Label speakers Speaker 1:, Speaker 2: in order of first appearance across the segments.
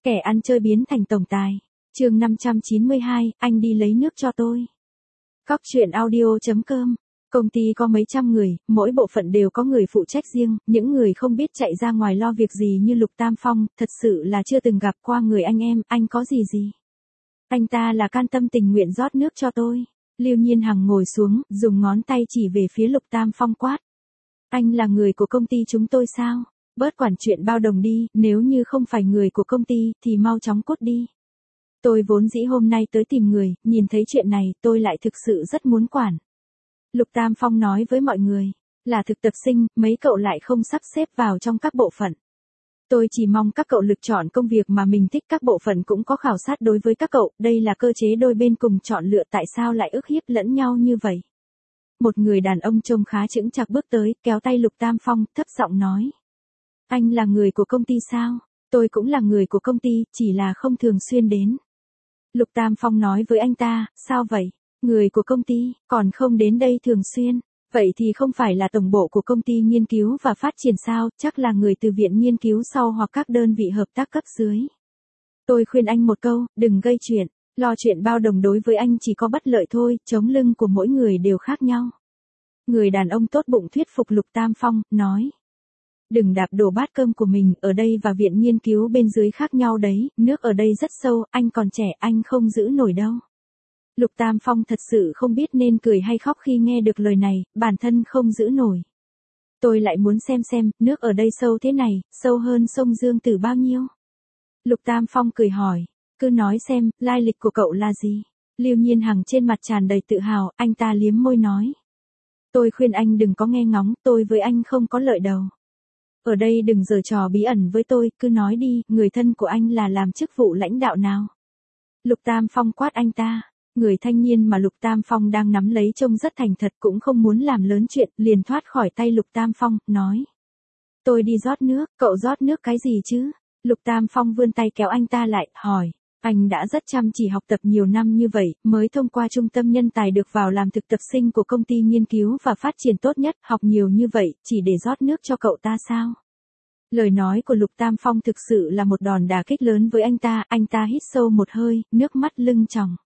Speaker 1: Kẻ ăn chơi biến thành tổng tài. Chương 592, anh đi lấy nước cho tôi. Cóc truyện audio.com. Công ty có mấy trăm người, mỗi bộ phận đều có người phụ trách riêng, những người không biết chạy ra ngoài lo việc gì như Lục Tam Phong, thật sự là chưa từng gặp qua người anh em, anh có gì. Anh ta là can tâm tình nguyện rót nước cho tôi. Lưu Nhiên Hằng ngồi xuống, dùng ngón tay chỉ về phía Lục Tam Phong quát. Anh là người của công ty chúng tôi sao? Bớt quản chuyện bao đồng đi, nếu như không phải người của công ty, thì mau chóng cút đi. Tôi vốn dĩ hôm nay tới tìm người, nhìn thấy chuyện này, tôi lại thực sự rất muốn quản. Lục Tam Phong nói với mọi người, là thực tập sinh, mấy cậu lại không sắp xếp vào trong các bộ phận. Tôi chỉ mong các cậu lựa chọn công việc mà mình thích, các bộ phận cũng có khảo sát đối với các cậu, đây là cơ chế đôi bên cùng chọn lựa, tại sao lại ức hiếp lẫn nhau như vậy. Một người đàn ông trông khá chững chạc bước tới, kéo tay Lục Tam Phong, thấp giọng nói. Anh là người của công ty sao? Tôi cũng là người của công ty, chỉ là không thường xuyên đến. Lục Tam Phong nói với anh ta, sao vậy? Người của công ty, còn không đến đây thường xuyên. Vậy thì không phải là tổng bộ của công ty nghiên cứu và phát triển sao, chắc là người từ viện nghiên cứu sau hoặc các đơn vị hợp tác cấp dưới. Tôi khuyên anh một câu, đừng gây chuyện, lo chuyện bao đồng đối với anh chỉ có bất lợi thôi, chống lưng của mỗi người đều khác nhau. Người đàn ông tốt bụng thuyết phục Lục Tam Phong, nói. Đừng đạp đổ bát cơm của mình, ở đây và viện nghiên cứu bên dưới khác nhau đấy, nước ở đây rất sâu, anh còn trẻ, anh không giữ nổi đâu. Lục Tam Phong thật sự không biết nên cười hay khóc khi nghe được lời này, bản thân không giữ nổi. Tôi lại muốn xem, nước ở đây sâu thế này, sâu hơn sông Dương Tử bao nhiêu? Lục Tam Phong cười hỏi, cứ nói xem, lai lịch của cậu là gì? Lưu Nhiên Hằng trên mặt tràn đầy tự hào, anh ta liếm môi nói. Tôi khuyên anh đừng có nghe ngóng, tôi với anh không có lợi đầu. Ở đây đừng giở trò bí ẩn với tôi, cứ nói đi, người thân của anh là làm chức vụ lãnh đạo nào? Lục Tam Phong quát anh ta. Người thanh niên mà Lục Tam Phong đang nắm lấy trông rất thành thật, cũng không muốn làm lớn chuyện, liền thoát khỏi tay Lục Tam Phong, nói. Tôi đi rót nước, cậu rót nước cái gì chứ? Lục Tam Phong vươn tay kéo anh ta lại, hỏi. Anh đã rất chăm chỉ học tập nhiều năm như vậy, mới thông qua trung tâm nhân tài được vào làm thực tập sinh của công ty nghiên cứu và phát triển tốt nhất, học nhiều như vậy, chỉ để rót nước cho cậu ta sao? Lời nói của Lục Tam Phong thực sự là một đòn đả kích lớn với anh ta hít sâu một hơi, nước mắt lưng tròng.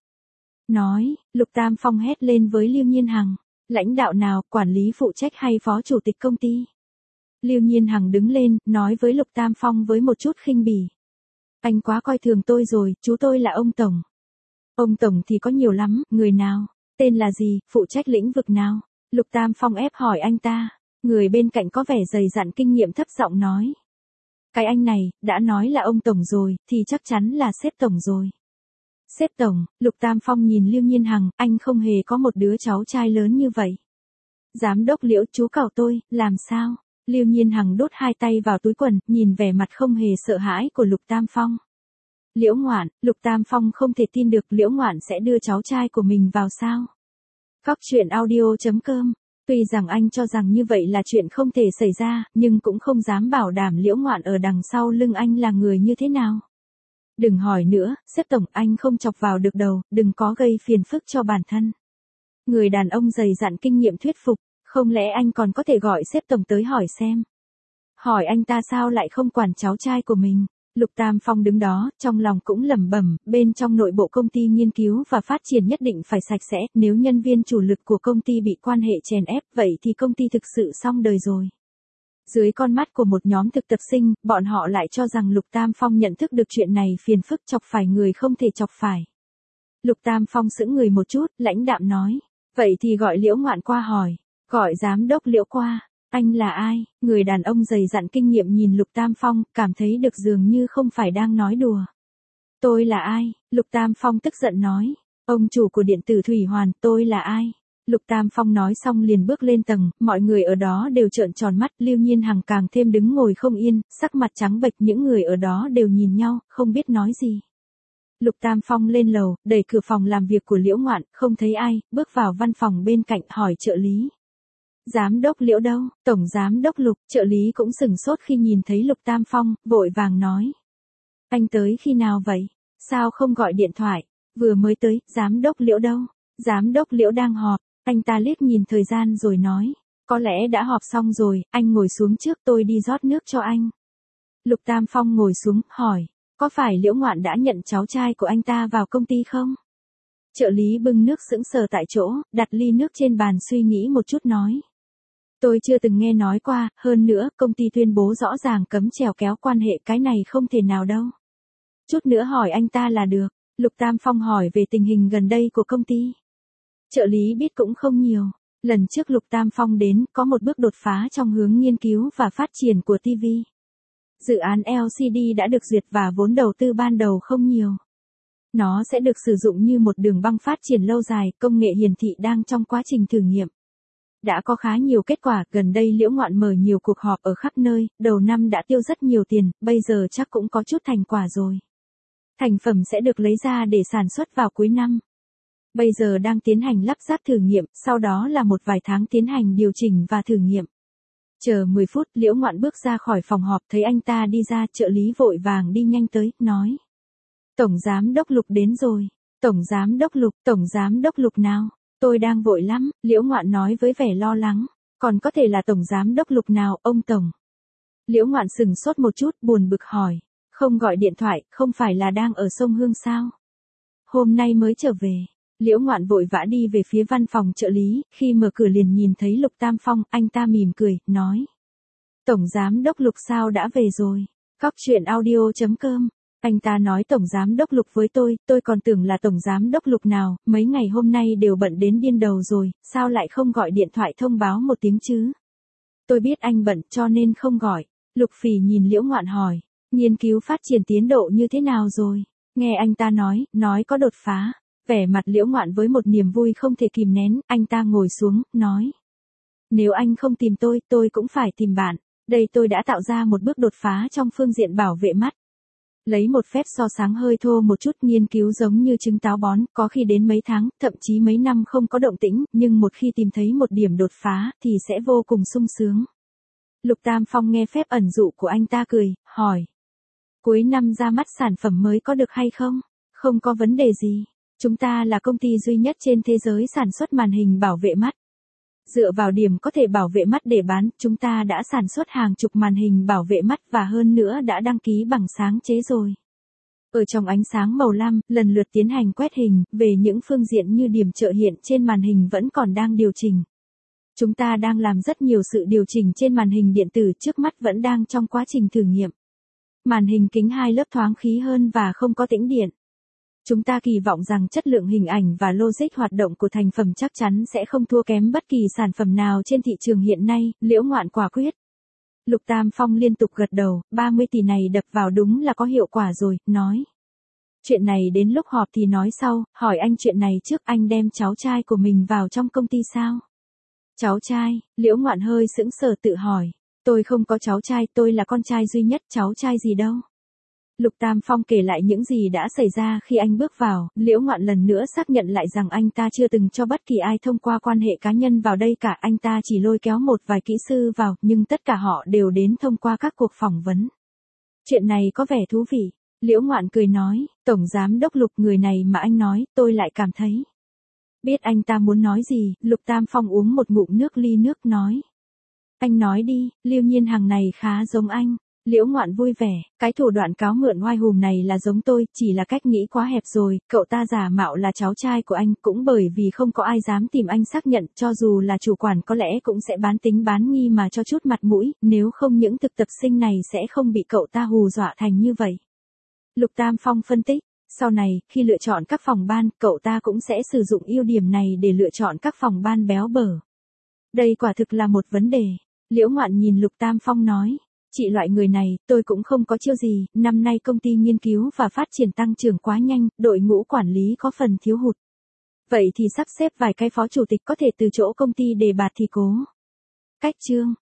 Speaker 1: Nói, Lục Tam Phong hét lên với Lưu Nhiên Hằng, lãnh đạo nào, quản lý phụ trách hay phó chủ tịch công ty? Lưu Nhiên Hằng đứng lên, nói với Lục Tam Phong với một chút khinh bỉ. Anh quá coi thường tôi rồi, chú tôi là ông Tổng. Ông Tổng thì có nhiều lắm, người nào, tên là gì, phụ trách lĩnh vực nào? Lục Tam Phong ép hỏi anh ta, người bên cạnh có vẻ dày dặn kinh nghiệm thấp giọng nói. Cái anh này, đã nói là ông Tổng rồi, thì chắc chắn là sếp Tổng rồi. Sếp Tổng, Lục Tam Phong nhìn Lưu Nhiên Hằng, anh không hề có một đứa cháu trai lớn như vậy. Giám đốc Liễu chú cậu tôi, làm sao? Lưu Nhiên Hằng đút hai tay vào túi quần, nhìn vẻ mặt không hề sợ hãi của Lục Tam Phong. Liễu Ngoạn, Lục Tam Phong không thể tin được Liễu Ngoạn sẽ đưa cháu trai của mình vào sao? Cóc truyện audio.com. Tuy rằng anh cho rằng như vậy là chuyện không thể xảy ra, nhưng cũng không dám bảo đảm Liễu Ngoạn ở đằng sau lưng anh là người như thế nào. Đừng hỏi nữa, sếp Tổng, anh không chọc vào được đầu, đừng có gây phiền phức cho bản thân. Người đàn ông dày dặn kinh nghiệm thuyết phục, không lẽ anh còn có thể gọi sếp Tổng tới hỏi xem. Hỏi anh ta sao lại không quản cháu trai của mình. Lục Tam Phong đứng đó, trong lòng cũng lẩm bẩm, bên trong nội bộ công ty nghiên cứu và phát triển nhất định phải sạch sẽ, nếu nhân viên chủ lực của công ty bị quan hệ chèn ép, vậy thì công ty thực sự xong đời rồi. Dưới con mắt của một nhóm thực tập sinh, bọn họ lại cho rằng Lục Tam Phong nhận thức được chuyện này phiền phức, chọc phải người không thể chọc phải. Lục Tam Phong sững người một chút, lãnh đạm nói. Vậy thì gọi Liễu Ngoạn qua hỏi. Gọi giám đốc Liễu qua. Anh là ai? Người đàn ông dày dặn kinh nghiệm nhìn Lục Tam Phong, cảm thấy được dường như không phải đang nói đùa. Tôi là ai? Lục Tam Phong tức giận nói. Ông chủ của điện tử Thủy Hoàn, tôi là ai? Lục Tam Phong nói xong liền bước lên tầng, mọi người ở đó đều trợn tròn mắt, Lưu Nhiên Hằng càng thêm đứng ngồi không yên, sắc mặt trắng bệch, những người ở đó đều nhìn nhau, không biết nói gì. Lục Tam Phong lên lầu, đẩy cửa phòng làm việc của Liễu Ngoạn, không thấy ai, bước vào văn phòng bên cạnh, hỏi trợ lý. Giám đốc Liễu đâu? Tổng giám đốc Lục, trợ lý cũng sửng sốt khi nhìn thấy Lục Tam Phong, vội vàng nói. Anh tới khi nào vậy? Sao không gọi điện thoại? Vừa mới tới, giám đốc Liễu đâu? Giám đốc Liễu đang họp. Anh ta liếc nhìn thời gian rồi nói, có lẽ đã họp xong rồi, anh ngồi xuống trước, tôi đi rót nước cho anh. Lục Tam Phong ngồi xuống, hỏi, có phải Liễu Ngoạn đã nhận cháu trai của anh ta vào công ty không? Trợ lý bưng nước sững sờ tại chỗ, đặt ly nước trên bàn suy nghĩ một chút nói. Tôi chưa từng nghe nói qua, hơn nữa, công ty tuyên bố rõ ràng cấm chèo kéo quan hệ, cái này không thể nào đâu. Chút nữa hỏi anh ta là được. Lục Tam Phong hỏi về tình hình gần đây của công ty. Trợ lý biết cũng không nhiều. Lần trước Lục Tam Phong đến, có một bước đột phá trong hướng nghiên cứu và phát triển của TV. Dự án LCD đã được duyệt và vốn đầu tư ban đầu không nhiều. Nó sẽ được sử dụng như một đường băng phát triển lâu dài, công nghệ hiển thị đang trong quá trình thử nghiệm. Đã có khá nhiều kết quả, gần đây Liễu Ngoạn mở nhiều cuộc họp ở khắp nơi, đầu năm đã tiêu rất nhiều tiền, bây giờ chắc cũng có chút thành quả rồi. Thành phẩm sẽ được lấy ra để sản xuất vào cuối năm. Bây giờ đang tiến hành lắp ráp thử nghiệm, sau đó là một vài tháng tiến hành điều chỉnh và thử nghiệm. Chờ 10 phút, Liễu Ngoạn bước ra khỏi phòng họp, thấy anh ta đi ra, trợ lý vội vàng đi nhanh tới, nói. Tổng giám đốc Lục đến rồi. Tổng giám đốc Lục nào? Tôi đang vội lắm, Liễu Ngoạn nói với vẻ lo lắng. Còn có thể là tổng giám đốc Lục nào, ông tổng? Liễu Ngoạn sừng sốt một chút, buồn bực hỏi. Không gọi điện thoại, không phải là đang ở sông Hương sao? Hôm nay mới trở về. Liễu Ngoạn vội vã đi về phía văn phòng trợ lý, khi mở cửa liền nhìn thấy Lục Tam Phong, anh ta mỉm cười, nói. Tổng giám đốc Lục sao đã về rồi? Cóc truyện audio.com. Anh ta nói tổng giám đốc Lục với tôi còn tưởng là tổng giám đốc Lục nào, mấy ngày hôm nay đều bận đến điên đầu rồi, sao lại không gọi điện thoại thông báo một tiếng chứ? Tôi biết anh bận cho nên không gọi. Lục Phỉ nhìn Liễu Ngoạn hỏi, nghiên cứu phát triển tiến độ như thế nào rồi? Nghe anh ta nói có đột phá. Vẻ mặt Liễu Ngoạn với một niềm vui không thể kìm nén, anh ta ngồi xuống, nói. Nếu anh không tìm tôi cũng phải tìm bạn. Đây tôi đã tạo ra một bước đột phá trong phương diện bảo vệ mắt. Lấy một phép so sáng hơi thô một chút, nghiên cứu giống như trứng táo bón, có khi đến mấy tháng, thậm chí mấy năm không có động tĩnh, nhưng một khi tìm thấy một điểm đột phá, thì sẽ vô cùng sung sướng. Lục Tam Phong nghe phép ẩn dụ của anh ta cười, hỏi. Cuối năm ra mắt sản phẩm mới có được hay không? Không có vấn đề gì. Chúng ta là công ty duy nhất trên thế giới sản xuất màn hình bảo vệ mắt. Dựa vào điểm có thể bảo vệ mắt để bán, chúng ta đã sản xuất hàng chục màn hình bảo vệ mắt và hơn nữa đã đăng ký bằng sáng chế rồi. Ở trong ánh sáng màu lam, lần lượt tiến hành quét hình, về những phương diện như điểm trợ hiện trên màn hình vẫn còn đang điều chỉnh. Chúng ta đang làm rất nhiều sự điều chỉnh trên màn hình điện tử, trước mắt vẫn đang trong quá trình thử nghiệm. Màn hình kính 2 lớp thoáng khí hơn và không có tĩnh điện. Chúng ta kỳ vọng rằng chất lượng hình ảnh và logic hoạt động của thành phẩm chắc chắn sẽ không thua kém bất kỳ sản phẩm nào trên thị trường hiện nay, Liễu Ngoạn quả quyết. Lục Tam Phong liên tục gật đầu, 30 tỷ này đập vào đúng là có hiệu quả rồi, nói. Chuyện này đến lúc họp thì nói sau, hỏi anh chuyện này trước, anh đem cháu trai của mình vào trong công ty sao? Cháu trai, Liễu Ngoạn hơi sững sờ tự hỏi. Tôi không có cháu trai, tôi là con trai duy nhất, cháu trai gì đâu. Lục Tam Phong kể lại những gì đã xảy ra khi anh bước vào, Liễu Ngoạn lần nữa xác nhận lại rằng anh ta chưa từng cho bất kỳ ai thông qua quan hệ cá nhân vào đây cả, anh ta chỉ lôi kéo một vài kỹ sư vào, nhưng tất cả họ đều đến thông qua các cuộc phỏng vấn. Chuyện này có vẻ thú vị, Liễu Ngoạn cười nói, Tổng Giám đốc Lục người này mà anh nói, tôi lại cảm thấy. Biết anh ta muốn nói gì, Lục Tam Phong uống một ngụm nước ly nước nói. Anh nói đi, Lưu Nhiên Hằng này khá giống anh. Liễu Ngoạn vui vẻ, cái thủ đoạn cáo mượn oai hùm này là giống tôi, chỉ là cách nghĩ quá hẹp rồi, cậu ta giả mạo là cháu trai của anh, cũng bởi vì không có ai dám tìm anh xác nhận, cho dù là chủ quản có lẽ cũng sẽ bán tính bán nghi mà cho chút mặt mũi, nếu không những thực tập sinh này sẽ không bị cậu ta hù dọa thành như vậy. Lục Tam Phong phân tích, sau này, khi lựa chọn các phòng ban, cậu ta cũng sẽ sử dụng ưu điểm này để lựa chọn các phòng ban béo bở. Đây quả thực là một vấn đề. Liễu Ngoạn nhìn Lục Tam Phong nói. Chị loại người này, tôi cũng không có chiêu gì, năm nay công ty nghiên cứu và phát triển tăng trưởng quá nhanh, đội ngũ quản lý có phần thiếu hụt. Vậy thì sắp xếp vài cái phó chủ tịch có thể từ chỗ công ty đề bạt thì cố. Cách chương.